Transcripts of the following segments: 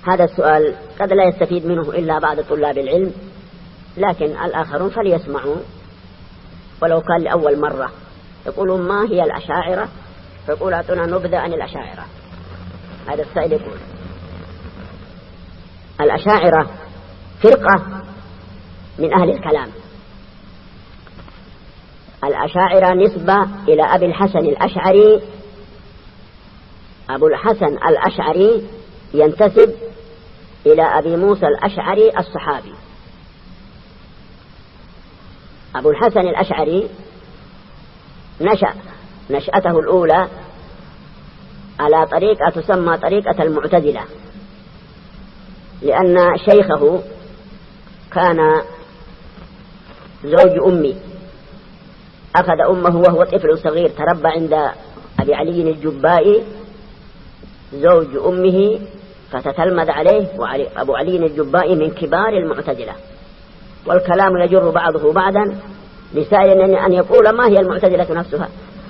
هذا السؤال قد لا يستفيد منه إلا بعض طلاب العلم، لكن الآخرون فليسمعوا ولو كان لأول مرة. يقولون ما هي الأشاعرة؟ فيقول أعطونا نبذة عن الأشاعرة. هذا السائل يقول الأشاعرة فرقة من أهل الكلام. الأشاعرة نسبة إلى أبي الحسن الأشعري. أبو الحسن الأشعري ينتسب إلى أبي موسى الأشعري الصحابي. أبو الحسن الأشعري نشأته الأولى على طريقة تسمى طريقة المعتزلة، لأن شيخه كان زوج أمي، أخذ أمه وهو طفل صغير، تربى عند أبي علي الجبائي زوج أمه فتتلمذ عليه. وأبو علي الجبائي من كبار المعتزلة، والكلام يجر بعضه بعضا لسائل أن يقول ما هي المعتزلة نفسها.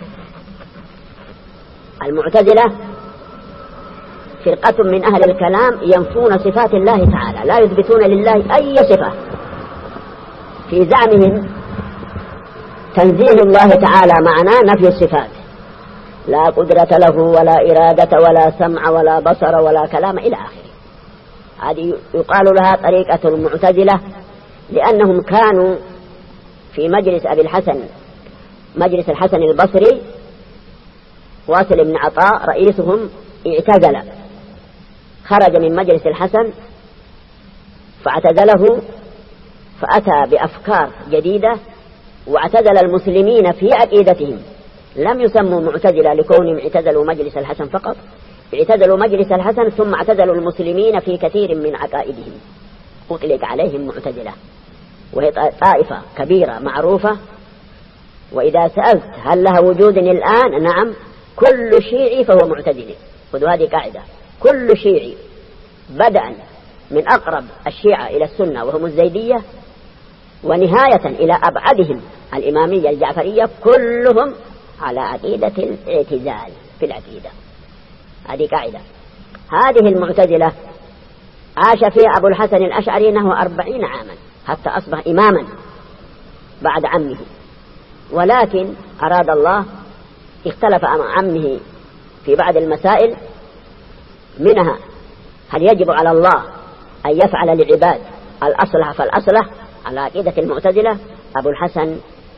المعتزلة فرقة من أهل الكلام ينفون صفات الله تعالى، لا يثبتون لله أي صفة. في زعمهم تنزيه الله تعالى معناه نفي الصفات، لا قدرة له ولا إرادة ولا سمع ولا بصر ولا كلام إلى آخره. هذه يقال لها طريقة المعتزلة، لأنهم كانوا في مجلس أبي الحسن، مجلس الحسن البصري، واصل بن عطاء رئيسهم اعتزل، خرج من مجلس الحسن فاعتزله، فأتى بأفكار جديدة واعتزل المسلمين في عقيدتهم. لم يسموا معتزلة لكونهم اعتزلوا مجلس الحسن فقط، اعتزلوا مجلس الحسن ثم اعتزلوا المسلمين في كثير من عقائدهم، أطلق عليهم معتزلة، وهي طائفة كبيرة معروفة. وإذا سألت هل لها وجود الآن؟ نعم، كل شيعي فهو معتزلي. خذوا هذه قاعدة، كل شيعي بدءا من أقرب الشيعة إلى السنة وهم الزيدية، ونهاية إلى أبعدهم الإمامية الجعفرية، كلهم على عقيدة الاعتزال في العقيدة. هذه قاعدة. هذه المعتزلة عاش فيها أبو الحسن الأشعري نحو 40 عاما حتى أصبح إماما بعد عمه، ولكن أراد الله اختلف مع عمه في بعض المسائل، منها هل يجب على الله أن يفعل لعباد الأصلح فالأصلح على عقيدة المعتزلة. أبو الحسن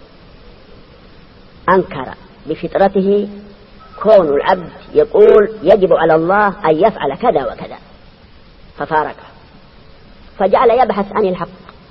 أنكر بفطرته كون العبد يقول يجب على الله أن يفعل كذا وكذا، ففارقه، فجعل يبحث عن الحق،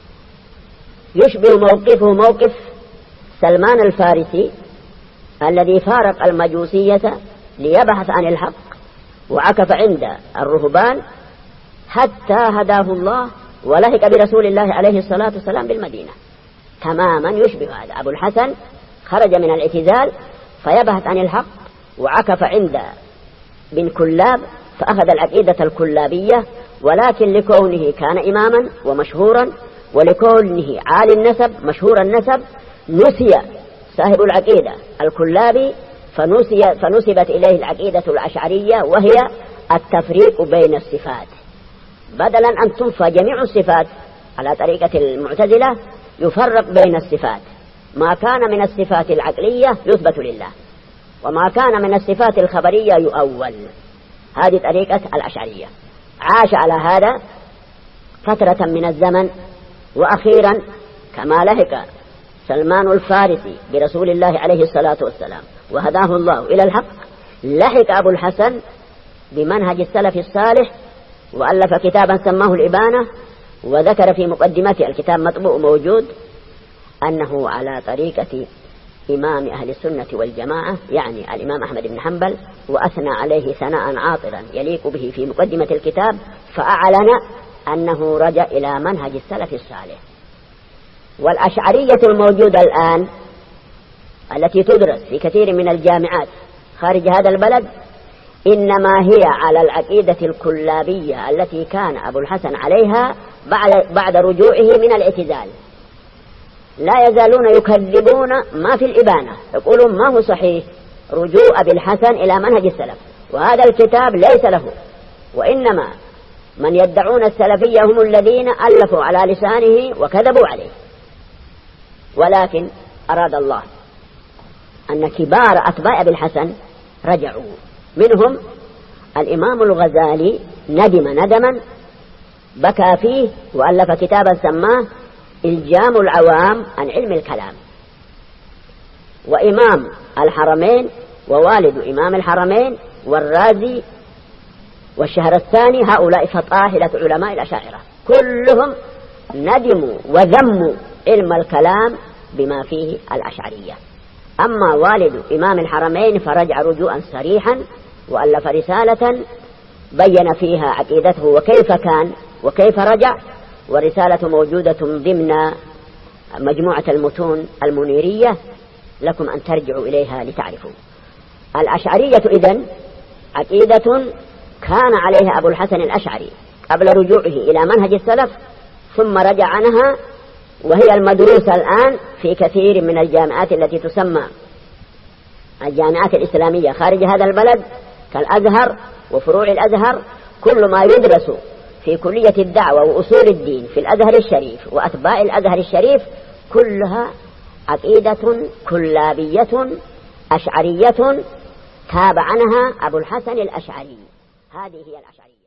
يشبه موقفه موقف سلمان الفارسي الذي فارق المجوسية ليبحث عن الحق، وعكف عند الرهبان حتى هداه الله ولحق برسول الله عليه الصلاة والسلام بالمدينة. تماما يشبه هذا. أبو الحسن خرج من الاعتزال فيبحث عن الحق، وعكف عند بن كلاب فأخذ العقيدة الكلابية، ولكن لكونه كان إماما ومشهورا ولكونه عالي النسب مشهور النسب، نسي صاحب العقيدة الكلابي فنسبت إليه العقيدة الأشعرية، وهي التفريق بين الصفات. بدلا أن تنفى جميع الصفات على طريقة المعتزلة، يفرق بين الصفات، ما كان من الصفات العقلية يثبت لله، وما كان من الصفات الخبرية يؤول. هذه طريقة الأشعرية. عاش على هذا فترة من الزمن، وأخيرا كما لحق سلمان الفارسي برسول الله عليه الصلاة والسلام وهداه الله إلى الحق، لحق أبو الحسن بمنهج السلف الصالح، وألف كتابا سماه الإبانة، وذكر في مقدمته، الكتاب مطبوع موجود، أنه على طريقة إمام أهل السنة والجماعة، يعني الإمام أحمد بن حنبل، وأثنى عليه ثناء عاطرا يليق به في مقدمة الكتاب، فأعلن أنه رجع إلى منهج السلف الصالح. والأشعرية الموجودة الآن التي تدرس في كثير من الجامعات خارج هذا البلد، إنما هي على العقيدة الكلابية التي كان أبو الحسن عليها بعد رجوعه من الاعتزال. لا يزالون يكذبون ما في الإبانة، يقولون ما هو صحيح رجوع أبي الحسن إلى منهج السلف، وهذا الكتاب ليس له، وإنما من يدعون السلفية هم الذين ألفوا على لسانه وكذبوا عليه، ولكن أراد الله أن كبار أتباع أبي الحسن رجعوا، منهم الإمام الغزالي ندم ندما بكى فيه وألف كتابا سماه إلجام العوام عن علم الكلام. وإمام الحرمين ووالد إمام الحرمين والرازي والشهرستاني هؤلاء فطاحلة علماء الأشاعرة كلهم ندموا وذموا علم الكلام بما فيه الأشعرية. أما والد إمام الحرمين فرجع رجوعا صريحا وألف رسالة بين فيها عقيدته وكيف كان وكيف رجع، ورسالة موجودة ضمن مجموعة المتون المنيرية، لكم أن ترجعوا إليها لتعرفوا. الأشعرية إذن عقيدة كان عليها أبو الحسن الأشعري قبل رجوعه إلى منهج السلف، ثم رجع عنها، وهي المدروسة الآن في كثير من الجامعات التي تسمى الجامعات الإسلامية خارج هذا البلد كالأزهر وفروع الأزهر. كل ما يدرس في كلية الدعوة وأصول الدين في الأزهر الشريف وأتباع الأزهر الشريف كلها عقيدة كلابية أشعرية تاب عنها أبو الحسن الأشعري. هذه هي الأشعرية.